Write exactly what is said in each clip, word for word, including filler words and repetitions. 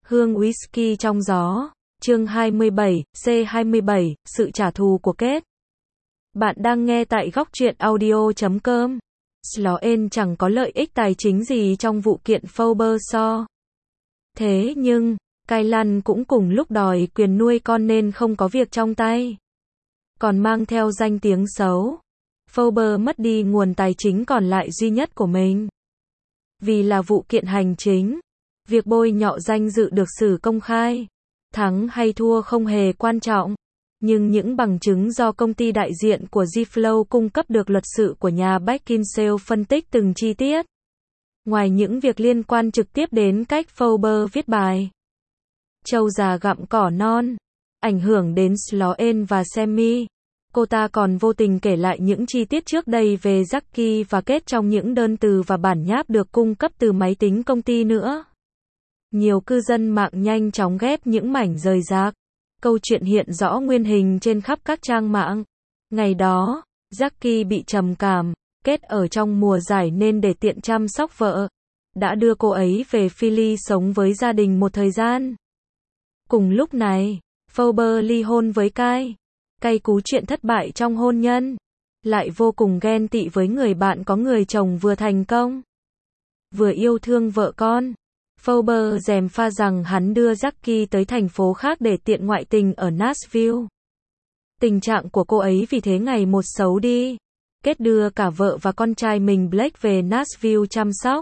Hương whisky trong gió. Chương hai mươi bảy, C hai mươi bảy, sự trả thù của Kate. Bạn đang nghe tại góc truyện audio chấm com. Sloan chẳng có lợi ích tài chính gì trong vụ kiện Forbes so. Thế nhưng, Kaylan cũng cùng lúc đòi quyền nuôi con nên không có việc trong tay. Còn mang theo danh tiếng xấu. Forbes mất đi nguồn tài chính còn lại duy nhất của mình. Vì là vụ kiện hành chính, việc bôi nhọ danh dự được xử công khai. Thắng hay thua không hề quan trọng, nhưng những bằng chứng do công ty đại diện của G-Flow cung cấp được luật sư của nhà Beckinsale phân tích từng chi tiết. Ngoài những việc liên quan trực tiếp đến cách Forbes viết bài trâu già gặm cỏ non, ảnh hưởng đến Sloan và Sammy, cô ta còn vô tình kể lại những chi tiết trước đây về Jackie và Kate trong những đơn từ và bản nháp được cung cấp từ máy tính công ty nữa. Nhiều cư dân mạng nhanh chóng ghép những mảnh rời rạc. Câu chuyện hiện rõ nguyên hình trên khắp các trang mạng. Ngày đó, Jackie bị trầm cảm, Kate ở trong mùa giải nên để tiện chăm sóc vợ, đã đưa cô ấy về Philly sống với gia đình một thời gian. Cùng lúc này, Forbes ly hôn với Kay. Cay cú chuyện thất bại trong hôn nhân. Lại vô cùng ghen tị với người bạn có người chồng vừa thành công, vừa yêu thương vợ con. Forbes gièm pha rằng hắn đưa Jackie tới thành phố khác để tiện ngoại tình ở Nashville. Tình trạng của cô ấy vì thế ngày một xấu đi. Kate đưa cả vợ và con trai mình Blake về Nashville chăm sóc.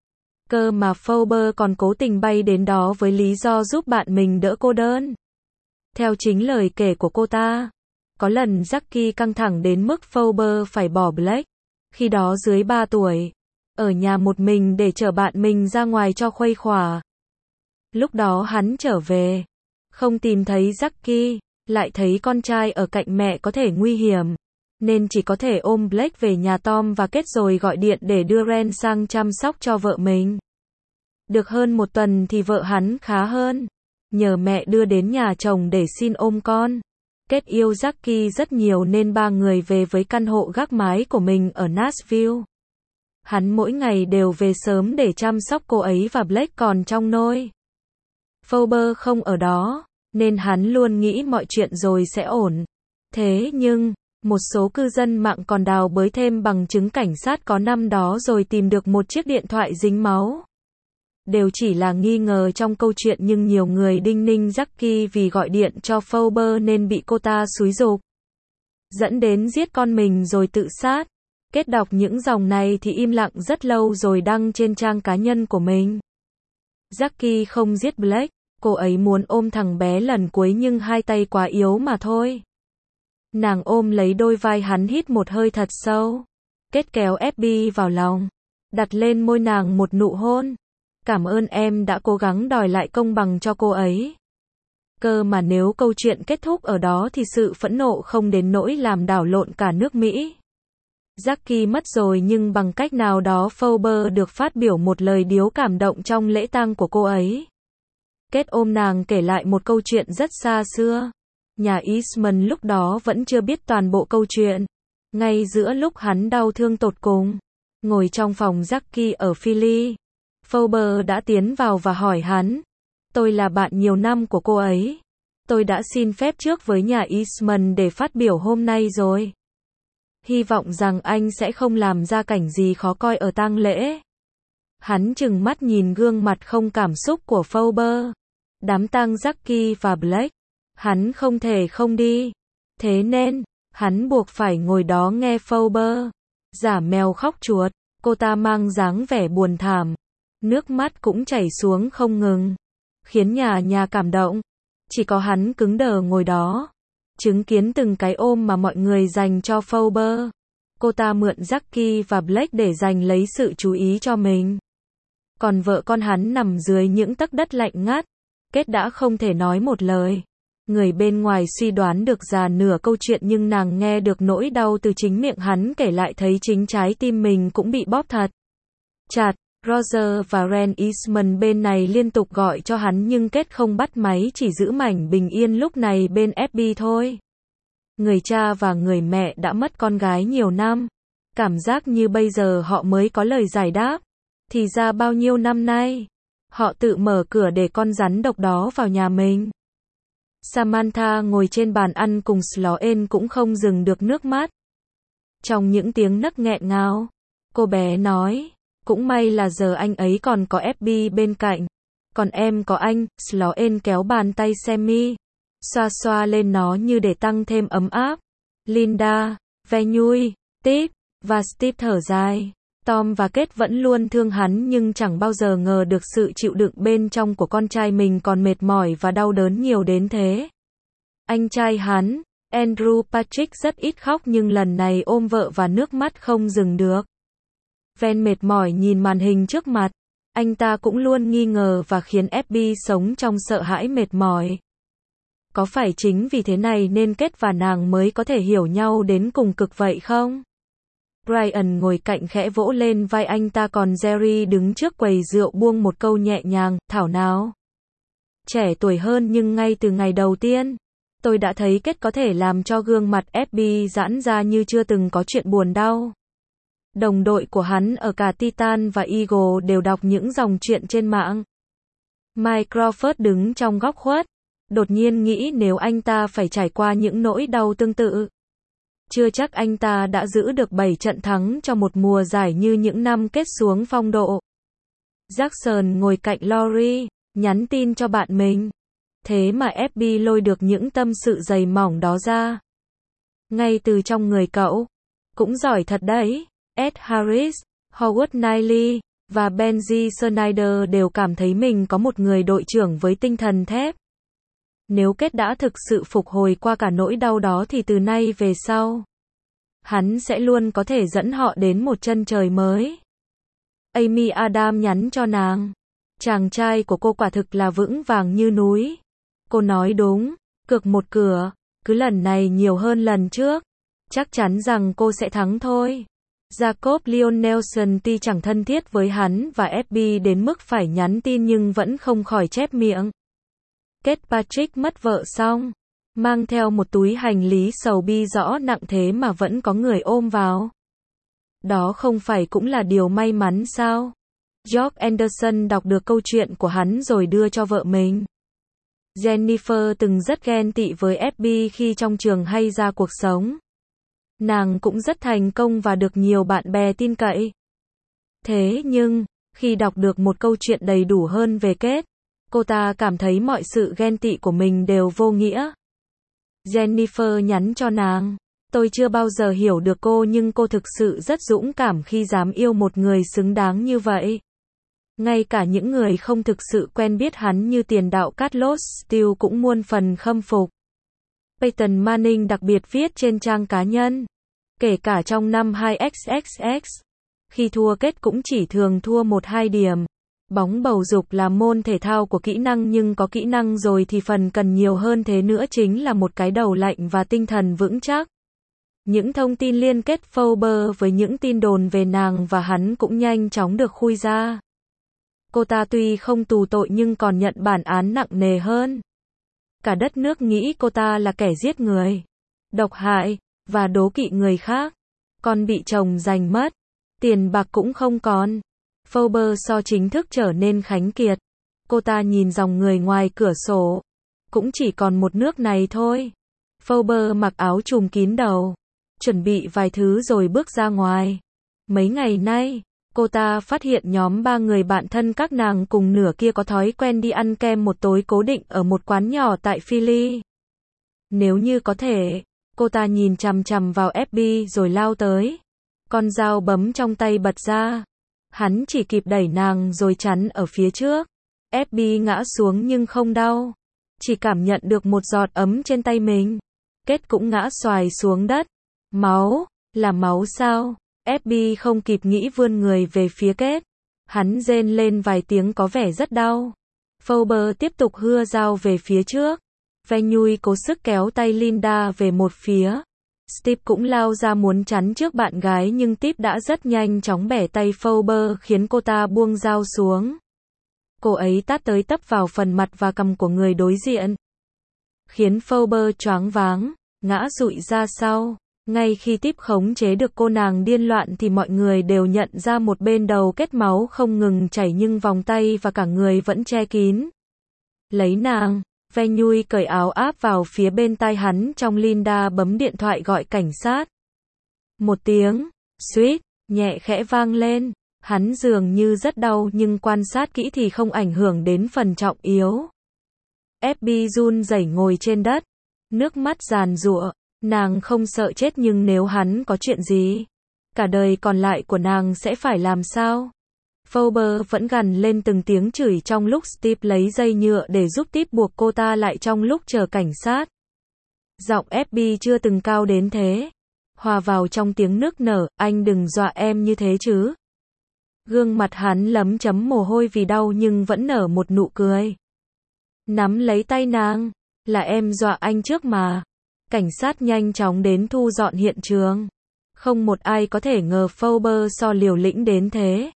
Cơ mà Forbes còn cố tình bay đến đó với lý do giúp bạn mình đỡ cô đơn. Theo chính lời kể của cô ta, có lần Jackie căng thẳng đến mức Forbes phải bỏ Blake, khi đó dưới ba tuổi, ở nhà một mình để chở bạn mình ra ngoài cho khuây khỏa. Lúc đó hắn trở về, không tìm thấy Jackie, lại thấy con trai ở cạnh mẹ có thể nguy hiểm, nên chỉ có thể ôm Blake về nhà Tom và Kate rồi gọi điện để đưa Ren sang chăm sóc cho vợ mình. Được hơn một tuần thì vợ hắn khá hơn, nhờ mẹ đưa đến nhà chồng để xin ôm con. Kate yêu Jackie rất nhiều nên ba người về với căn hộ gác mái của mình ở Nashville. Hắn mỗi ngày đều về sớm để chăm sóc cô ấy và Blake còn trong nôi. Forbes không ở đó, nên hắn luôn nghĩ mọi chuyện rồi sẽ ổn. Thế nhưng, một số cư dân mạng còn đào bới thêm bằng chứng cảnh sát có năm đó rồi tìm được một chiếc điện thoại dính máu. Đều chỉ là nghi ngờ trong câu chuyện nhưng nhiều người đinh ninh Jackie vì gọi điện cho Forbes nên bị cô ta xúi giục, dẫn đến giết con mình rồi tự sát. Kết đọc những dòng này thì im lặng rất lâu rồi đăng trên trang cá nhân của mình. Jackie không giết Blake, cô ấy muốn ôm thằng bé lần cuối nhưng hai tay quá yếu mà thôi. Nàng ôm lấy đôi vai hắn hít một hơi thật sâu. Kate kéo ép bê vào lòng, đặt lên môi nàng một nụ hôn. Cảm ơn em đã cố gắng đòi lại công bằng cho cô ấy. Cơ mà nếu câu chuyện kết thúc ở đó thì sự phẫn nộ không đến nỗi làm đảo lộn cả nước Mỹ. Jackie mất rồi nhưng bằng cách nào đó Forbes được phát biểu một lời điếu cảm động trong lễ tang của cô ấy. Kate ôm nàng kể lại một câu chuyện rất xa xưa. Nhà Eastman lúc đó vẫn chưa biết toàn bộ câu chuyện. Ngay giữa lúc hắn đau thương tột cùng, ngồi trong phòng Jackie ở Philly, Forbes đã tiến vào và hỏi hắn. Tôi là bạn nhiều năm của cô ấy. Tôi đã xin phép trước với nhà Eastman để phát biểu hôm nay rồi. Hy vọng rằng anh sẽ không làm ra cảnh gì khó coi ở tang lễ. Hắn trừng mắt nhìn gương mặt không cảm xúc của Forbes. Đám tang Jackie và Blake, hắn không thể không đi. Thế nên, hắn buộc phải ngồi đó nghe Forbes giả mèo khóc chuột. Cô ta mang dáng vẻ buồn thảm, nước mắt cũng chảy xuống không ngừng, khiến nhà nhà cảm động. Chỉ có hắn cứng đờ ngồi đó, chứng kiến từng cái ôm mà mọi người dành cho Forbes. Cô ta mượn Jackie và Blake để giành lấy sự chú ý cho mình. Còn vợ con hắn nằm dưới những tấc đất lạnh ngắt. Kate đã không thể nói một lời. Người bên ngoài suy đoán được già nửa câu chuyện nhưng nàng nghe được nỗi đau từ chính miệng hắn kể lại thấy chính trái tim mình cũng bị bóp thật chặt. Roger và Ren Eastman bên này liên tục gọi cho hắn nhưng Kate không bắt máy, chỉ giữ mảnh bình yên lúc này bên ép bê thôi. Người cha và người mẹ đã mất con gái nhiều năm. Cảm giác như bây giờ họ mới có lời giải đáp. Thì ra bao nhiêu năm nay, Họ tự mở cửa để con rắn độc đó vào nhà mình. Samantha ngồi trên bàn ăn cùng Sloane cũng không dừng được nước mắt. Trong những tiếng nấc nghẹn ngào, cô bé nói, cũng may là giờ anh ấy còn có ép bê bên cạnh. Còn em có anh. Sloane kéo bàn tay Sammy, xoa xoa lên nó như để tăng thêm ấm áp. Linda, Venue, Tip, và Steve thở dài. Tom và Kate vẫn luôn thương hắn nhưng chẳng bao giờ ngờ được sự chịu đựng bên trong của con trai mình còn mệt mỏi và đau đớn nhiều đến thế. Anh trai hắn, Andrew Patrick rất ít khóc nhưng lần này ôm vợ và nước mắt không dừng được. Ven mệt mỏi nhìn màn hình trước mặt, anh ta cũng luôn nghi ngờ và khiến ép bê sống trong sợ hãi mệt mỏi. Có phải chính vì thế này nên Kate và nàng mới có thể hiểu nhau đến cùng cực vậy không? Brian ngồi cạnh khẽ vỗ lên vai anh ta còn Jerry đứng trước quầy rượu buông một câu nhẹ nhàng, thảo nào. Trẻ tuổi hơn nhưng ngay từ ngày đầu tiên, tôi đã thấy Kate có thể làm cho gương mặt ép bê giãn ra như chưa từng có chuyện buồn đau. Đồng đội của hắn ở cả Titan và Eagle đều đọc những dòng chuyện trên mạng. Mike Crawford đứng trong góc khuất, đột nhiên nghĩ nếu anh ta phải trải qua những nỗi đau tương tự, chưa chắc anh ta đã giữ được bảy trận thắng cho một mùa giải như những năm kết xuống phong độ. Jackson ngồi cạnh Laurie, nhắn tin cho bạn mình. Thế mà ép bê lôi được những tâm sự dày mỏng đó ra. Ngay từ trong người cậu. Cũng giỏi thật đấy. Ed Harris, Howard Niley, và Benji Snyder đều cảm thấy mình có một người đội trưởng với tinh thần thép. Nếu Kate đã thực sự phục hồi qua cả nỗi đau đó thì từ nay về sau, hắn sẽ luôn có thể dẫn họ đến một chân trời mới. Amy Adam nhắn cho nàng. Chàng trai của cô quả thực là vững vàng như núi. Cô nói đúng, cược một cửa, cứ lần này nhiều hơn lần trước. Chắc chắn rằng cô sẽ thắng thôi. Jacob Leon Nelson tuy chẳng thân thiết với hắn và ép bê đến mức phải nhắn tin nhưng vẫn không khỏi chép miệng. Kate Patrick mất vợ xong, mang theo một túi hành lý sầu bi rõ nặng thế mà vẫn có người ôm vào. Đó không phải cũng là điều may mắn sao? George Anderson đọc được câu chuyện của hắn rồi đưa cho vợ mình. Jennifer từng rất ghen tị với ép bê khi trong trường hay ra cuộc sống. Nàng cũng rất thành công và được nhiều bạn bè tin cậy. Thế nhưng, khi đọc được một câu chuyện đầy đủ hơn về Kate, cô ta cảm thấy mọi sự ghen tị của mình đều vô nghĩa. Jennifer nhắn cho nàng. Tôi chưa bao giờ hiểu được cô nhưng cô thực sự rất dũng cảm khi dám yêu một người xứng đáng như vậy. Ngay cả những người không thực sự quen biết hắn như tiền đạo Carlos Steele cũng muôn phần khâm phục. Peyton Manning đặc biệt viết trên trang cá nhân. Kể cả trong năm hai không không không, khi thua kết cũng chỉ thường thua một hai điểm. Bóng bầu dục là môn thể thao của kỹ năng nhưng có kỹ năng rồi thì phần cần nhiều hơn thế nữa chính là một cái đầu lạnh và tinh thần vững chắc. Những thông tin liên kết Forbes với những tin đồn về nàng và hắn cũng nhanh chóng được khui ra. Cô ta tuy không tù tội nhưng còn nhận bản án nặng nề hơn. Cả đất nước nghĩ cô ta là kẻ giết người, độc hại, và đố kỵ người khác. Con bị chồng giành mất, tiền bạc cũng không còn. Forbes so chính thức trở nên khánh kiệt. Cô ta nhìn dòng người ngoài cửa sổ. Cũng chỉ còn một nước này thôi. Forbes mặc áo trùm kín đầu, chuẩn bị vài thứ rồi bước ra ngoài. Mấy ngày nay, cô ta phát hiện nhóm ba người bạn thân các nàng cùng nửa kia có thói quen đi ăn kem một tối cố định ở một quán nhỏ tại Philly. Nếu như có thể, cô ta nhìn chằm chằm vào ép bê rồi lao tới. Con dao bấm trong tay bật ra. Hắn chỉ kịp đẩy nàng rồi chắn ở phía trước. ép bê ngã xuống nhưng không đau. Chỉ cảm nhận được một giọt ấm trên tay mình. Kate cũng ngã xoài xuống đất. Máu, là máu sao? ép bê không kịp nghĩ vươn người về phía Kate. Hắn rên lên vài tiếng có vẻ rất đau. Forbes tiếp tục hưa dao về phía trước. Venue cố sức kéo tay Linda về một phía. Steve cũng lao ra muốn chắn trước bạn gái nhưng Tip đã rất nhanh chóng bẻ tay Forbes khiến cô ta buông dao xuống. Cô ấy tát tới tấp vào phần mặt và cằm của người đối diện. Khiến Forbes choáng váng, ngã rụi ra sau. Ngay khi Tiếp khống chế được cô nàng điên loạn thì mọi người đều nhận ra một bên đầu kết máu không ngừng chảy nhưng vòng tay và cả người vẫn che kín. Lấy nàng, Ve Nhui cởi áo áp vào phía bên tai hắn trong Linda bấm điện thoại gọi cảnh sát. Một tiếng, suýt, nhẹ khẽ vang lên. Hắn dường như rất đau nhưng quan sát kỹ thì không ảnh hưởng đến phần trọng yếu. ép bê run rẩy ngồi trên đất, nước mắt giàn giụa, nàng không sợ chết nhưng nếu hắn có chuyện gì, cả đời còn lại của nàng sẽ phải làm sao? Fowler vẫn gằn lên từng tiếng chửi trong lúc Steve lấy dây nhựa để giúp Tiếp buộc cô ta lại trong lúc chờ cảnh sát. Giọng ép bê chưa từng cao đến thế. Hòa vào trong tiếng nức nở, anh đừng dọa em như thế chứ. Gương mặt hắn lấm chấm mồ hôi vì đau nhưng vẫn nở một nụ cười. Nắm lấy tay nàng, là em dọa anh trước mà. Cảnh sát nhanh chóng đến thu dọn hiện trường. Không một ai có thể ngờ Fowler so liều lĩnh đến thế.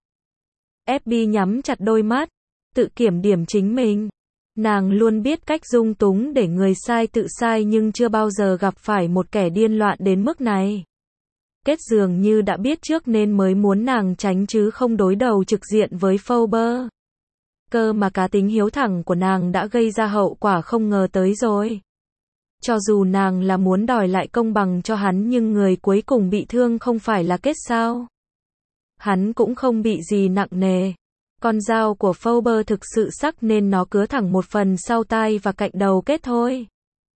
ép bê nhắm chặt đôi mắt, tự kiểm điểm chính mình. Nàng luôn biết cách dung túng để người sai tự sai nhưng chưa bao giờ gặp phải một kẻ điên loạn đến mức này. Kết dường như đã biết trước nên mới muốn nàng tránh chứ không đối đầu trực diện với Fowler. Cơ mà cá tính hiếu thẳng của nàng đã gây ra hậu quả không ngờ tới rồi. Cho dù nàng là muốn đòi lại công bằng cho hắn nhưng người cuối cùng bị thương không phải là Kết sao? Hắn cũng không bị gì nặng nề. Con dao của Fowler thực sự sắc nên nó cứa thẳng một phần sau tai và cạnh đầu Kết thôi.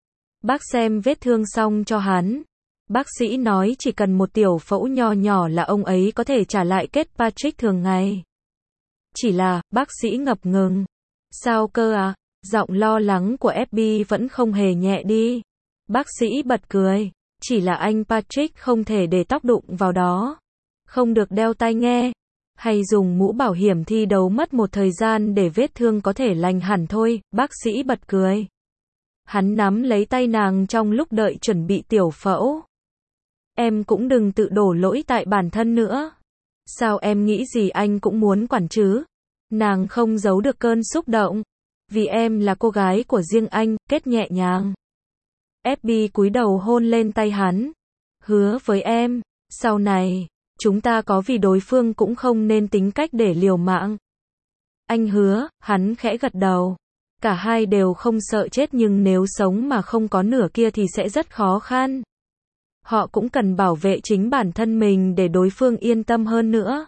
Bác xem vết thương xong cho hắn. Bác sĩ nói chỉ cần một tiểu phẫu nho nhỏ là ông ấy có thể trả lại Kết Patrick thường ngày. Chỉ là, bác sĩ ngập ngừng. Sao cơ à? Giọng lo lắng của ép bê vẫn không hề nhẹ đi. Bác sĩ bật cười. Chỉ là anh Patrick không thể để tóc đụng vào đó. Không được đeo tai nghe. Hay dùng mũ bảo hiểm thi đấu mất một thời gian để vết thương có thể lành hẳn thôi. Bác sĩ bật cười. Hắn nắm lấy tay nàng trong lúc đợi chuẩn bị tiểu phẫu. Em cũng đừng tự đổ lỗi tại bản thân nữa. Sao em nghĩ gì anh cũng muốn quản chứ? Nàng không giấu được cơn xúc động. Vì em là cô gái của riêng anh, Kết nhẹ nhàng. ép bê cúi đầu hôn lên tay hắn. Hứa với em, sau này, chúng ta có vì đối phương cũng không nên tính cách để liều mạng. Anh hứa, hắn khẽ gật đầu. Cả hai đều không sợ chết nhưng nếu sống mà không có nửa kia thì sẽ rất khó khăn. Họ cũng cần bảo vệ chính bản thân mình để đối phương yên tâm hơn nữa.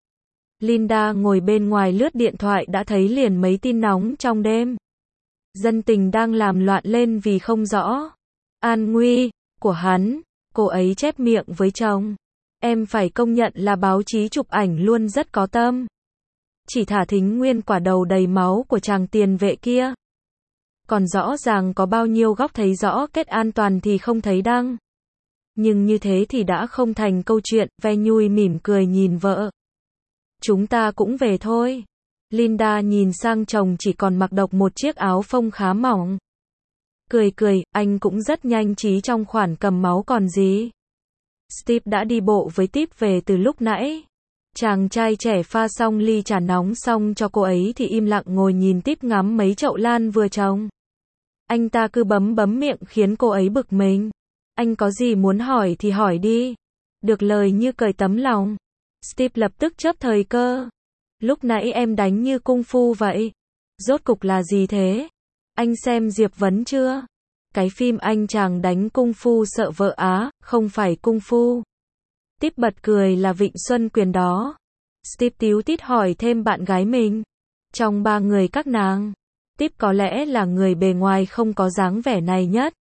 Linda ngồi bên ngoài lướt điện thoại đã thấy liền mấy tin nóng trong đêm. Dân tình đang làm loạn lên vì không rõ an nguy của hắn. Cô ấy chép miệng với chồng. Em phải công nhận là báo chí chụp ảnh luôn rất có tâm. Chỉ thả thính nguyên quả đầu đầy máu của chàng tiền vệ kia. Còn rõ ràng có bao nhiêu góc thấy rõ Kết an toàn thì không thấy đăng. Nhưng như thế thì đã không thành câu chuyện. Ve Nhui mỉm cười nhìn vợ. Chúng ta cũng về thôi. Linda nhìn sang chồng chỉ còn mặc độc một chiếc áo phông khá mỏng. Cười cười, anh cũng rất nhanh trí trong khoản cầm máu còn gì. Steve đã đi bộ với Tiếp về từ lúc nãy. Chàng trai trẻ pha xong ly trà nóng xong cho cô ấy thì im lặng ngồi nhìn Tiếp ngắm mấy chậu lan vừa trồng. Anh ta cứ bấm bấm miệng khiến cô ấy bực mình. Anh có gì muốn hỏi thì hỏi đi. Được lời như cởi tấm lòng. Steve lập tức chớp thời cơ. Lúc nãy em đánh như cung phu vậy. Rốt cục là gì thế? Anh xem Diệp Vấn chưa? Cái phim anh chàng đánh cung phu sợ vợ á, không phải cung phu. Tiếp bật cười là Vịnh Xuân Quyền đó. Steve tíu tít hỏi thêm bạn gái mình. Trong ba người các nàng, Tiếp có lẽ là người bề ngoài không có dáng vẻ này nhất.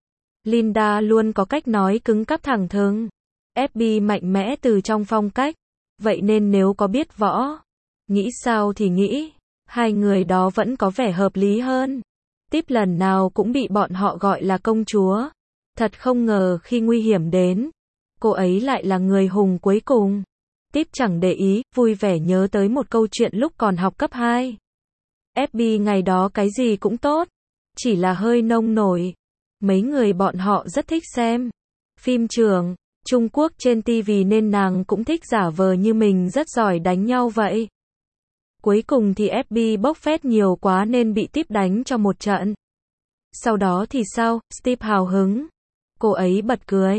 Linda luôn có cách nói cứng cáp thẳng thừng. ép bê mạnh mẽ từ trong phong cách. Vậy nên nếu có biết võ, nghĩ sao thì nghĩ, hai người đó vẫn có vẻ hợp lý hơn. Tiếp lần nào cũng bị bọn họ gọi là công chúa. Thật không ngờ khi nguy hiểm đến, cô ấy lại là người hùng cuối cùng. Tiếp chẳng để ý, vui vẻ nhớ tới một câu chuyện lúc còn học cấp hai. ép bê ngày đó cái gì cũng tốt, chỉ là hơi nông nổi. Mấy người bọn họ rất thích xem phim trường Trung Quốc trên ti vi nên nàng cũng thích giả vờ như mình rất giỏi đánh nhau vậy. Cuối cùng thì ép bê bốc phét nhiều quá nên bị Tiếp đánh cho một trận. Sau đó thì sao? Steve hào hứng. Cô ấy bật cười.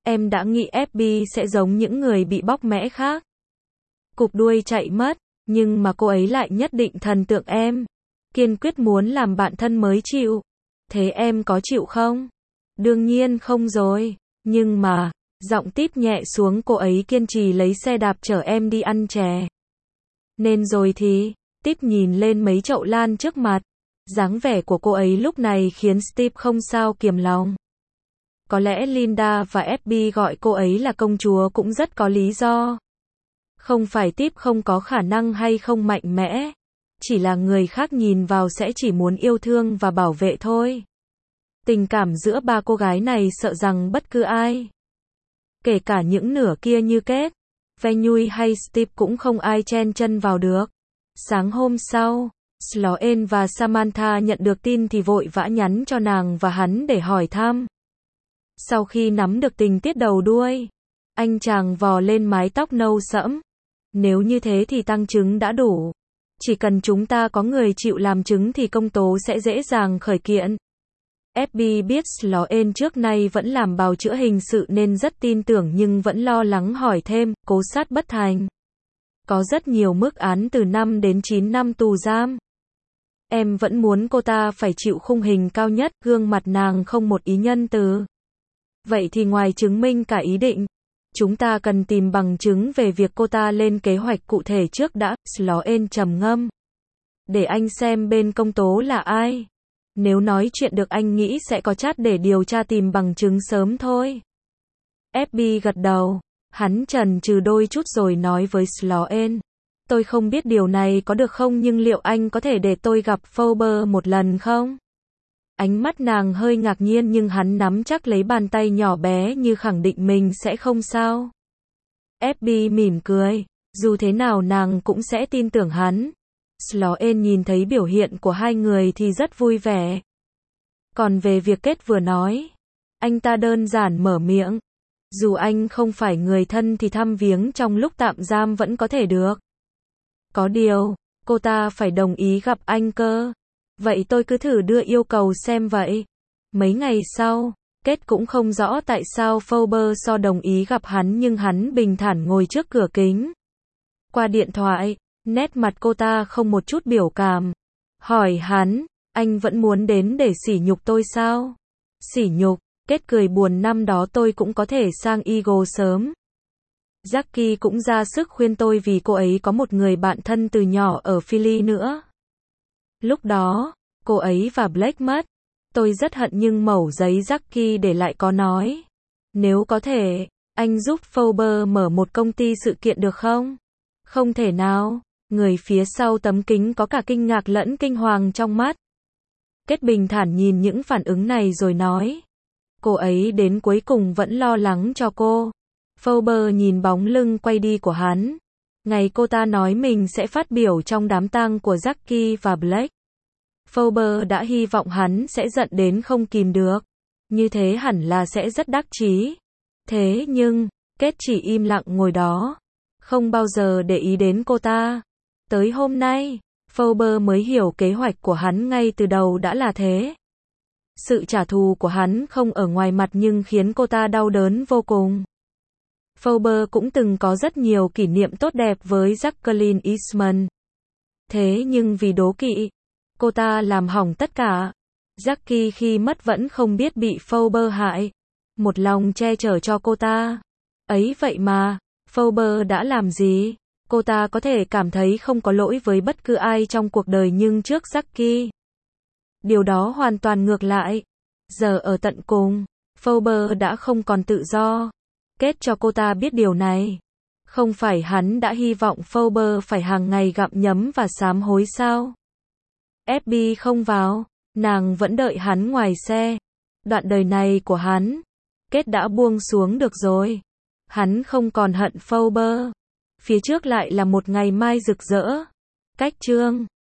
Em đã nghĩ ép bê sẽ giống những người bị bóc mẽ khác. Cụp đuôi chạy mất, nhưng mà cô ấy lại nhất định thần tượng em. Kiên quyết muốn làm bạn thân mới chịu. Thế em có chịu không? Đương nhiên không rồi. Nhưng mà, giọng Tip nhẹ xuống, cô ấy kiên trì lấy xe đạp chở em đi ăn chè. Nên rồi thì, Tip nhìn lên mấy chậu lan trước mặt. Dáng vẻ của cô ấy lúc này khiến Steve không sao kiềm lòng. Có lẽ Linda và ép bê gọi cô ấy là công chúa cũng rất có lý do. Không phải Tip không có khả năng hay không mạnh mẽ. Chỉ là người khác nhìn vào sẽ chỉ muốn yêu thương và bảo vệ thôi. Tình cảm giữa ba cô gái này sợ rằng bất cứ ai, kể cả những nửa kia như Kate, Venue hay Steve cũng không ai chen chân vào được. Sáng hôm sau, Sloane và Samantha nhận được tin thì vội vã nhắn cho nàng và hắn để hỏi thăm. Sau khi nắm được tình tiết đầu đuôi, anh chàng vò lên mái tóc nâu sẫm. Nếu như thế thì tăng chứng đã đủ. Chỉ cần chúng ta có người chịu làm chứng thì công tố sẽ dễ dàng khởi kiện. ép bê biết Sloane trước nay vẫn làm bào chữa hình sự nên rất tin tưởng nhưng vẫn lo lắng hỏi thêm, cố sát bất thành. Có rất nhiều mức án từ năm đến chín năm tù giam. Em vẫn muốn cô ta phải chịu khung hình cao nhất, gương mặt nàng không một ý nhân từ. Vậy thì ngoài chứng minh cả ý định, chúng ta cần tìm bằng chứng về việc cô ta lên kế hoạch cụ thể trước đã. Sloane trầm ngâm. Để anh xem bên công tố là ai. Nếu nói chuyện được anh nghĩ sẽ có chat để điều tra tìm bằng chứng sớm thôi. ép bê gật đầu. Hắn chần chừ đôi chút rồi nói với Sloane. Tôi không biết điều này có được không nhưng liệu anh có thể để tôi gặp Fowler một lần không? Ánh mắt nàng hơi ngạc nhiên nhưng hắn nắm chắc lấy bàn tay nhỏ bé như khẳng định mình sẽ không sao. ép bê mỉm cười. Dù thế nào nàng cũng sẽ tin tưởng hắn. Sloane nhìn thấy biểu hiện của hai người thì rất vui vẻ. Còn về việc Kate vừa nói, anh ta đơn giản mở miệng. Dù anh không phải người thân thì thăm viếng trong lúc tạm giam vẫn có thể được. Có điều, cô ta phải đồng ý gặp anh cơ. Vậy tôi cứ thử đưa yêu cầu xem vậy. Mấy ngày sau, Kate cũng không rõ tại sao Fowler so đồng ý gặp hắn nhưng hắn bình thản ngồi trước cửa kính. Qua điện thoại, nét mặt cô ta không một chút biểu cảm. Hỏi hắn, anh vẫn muốn đến để sỉ nhục tôi sao? Sỉ nhục, Kate cười buồn, năm đó tôi cũng có thể sang Eagle sớm. Jackie cũng ra sức khuyên tôi vì cô ấy có một người bạn thân từ nhỏ ở Philly nữa. Lúc đó, cô ấy và Blake mất. Tôi rất hận nhưng mẩu giấy Jackie để lại có nói. Nếu có thể, anh giúp Fowler mở một công ty sự kiện được không? Không thể nào. Người phía sau tấm kính có cả kinh ngạc lẫn kinh hoàng trong mắt. Kết bình thản nhìn những phản ứng này rồi nói. Cô ấy đến cuối cùng vẫn lo lắng cho cô. Fowler nhìn bóng lưng quay đi của hắn. Ngày cô ta nói mình sẽ phát biểu trong đám tang của Jackie và Blake. Fowler đã hy vọng hắn sẽ giận đến không kìm được. Như thế hẳn là sẽ rất đắc chí. Thế nhưng, Kate chỉ im lặng ngồi đó. Không bao giờ để ý đến cô ta. Tới hôm nay, Fowler mới hiểu kế hoạch của hắn ngay từ đầu đã là thế. Sự trả thù của hắn không ở ngoài mặt nhưng khiến cô ta đau đớn vô cùng. Fowler cũng từng có rất nhiều kỷ niệm tốt đẹp với Jacqueline Eastman. Thế nhưng vì đố kỵ, cô ta làm hỏng tất cả. Jackie khi mất vẫn không biết bị Fowler hại. Một lòng che chở cho cô ta. Ấy vậy mà, Fowler đã làm gì? Cô ta có thể cảm thấy không có lỗi với bất cứ ai trong cuộc đời nhưng trước Jackie, điều đó hoàn toàn ngược lại. Giờ ở tận cùng, Fowler đã không còn tự do. Kết cho cô ta biết điều này. Không phải hắn đã hy vọng Fowler phải hàng ngày gặm nhấm và sám hối sao? ép bê không vào, nàng vẫn đợi hắn ngoài xe. Đoạn đời này của hắn, Kết đã buông xuống được rồi. Hắn không còn hận Fowler. Phía trước lại là một ngày mai rực rỡ. Cách chương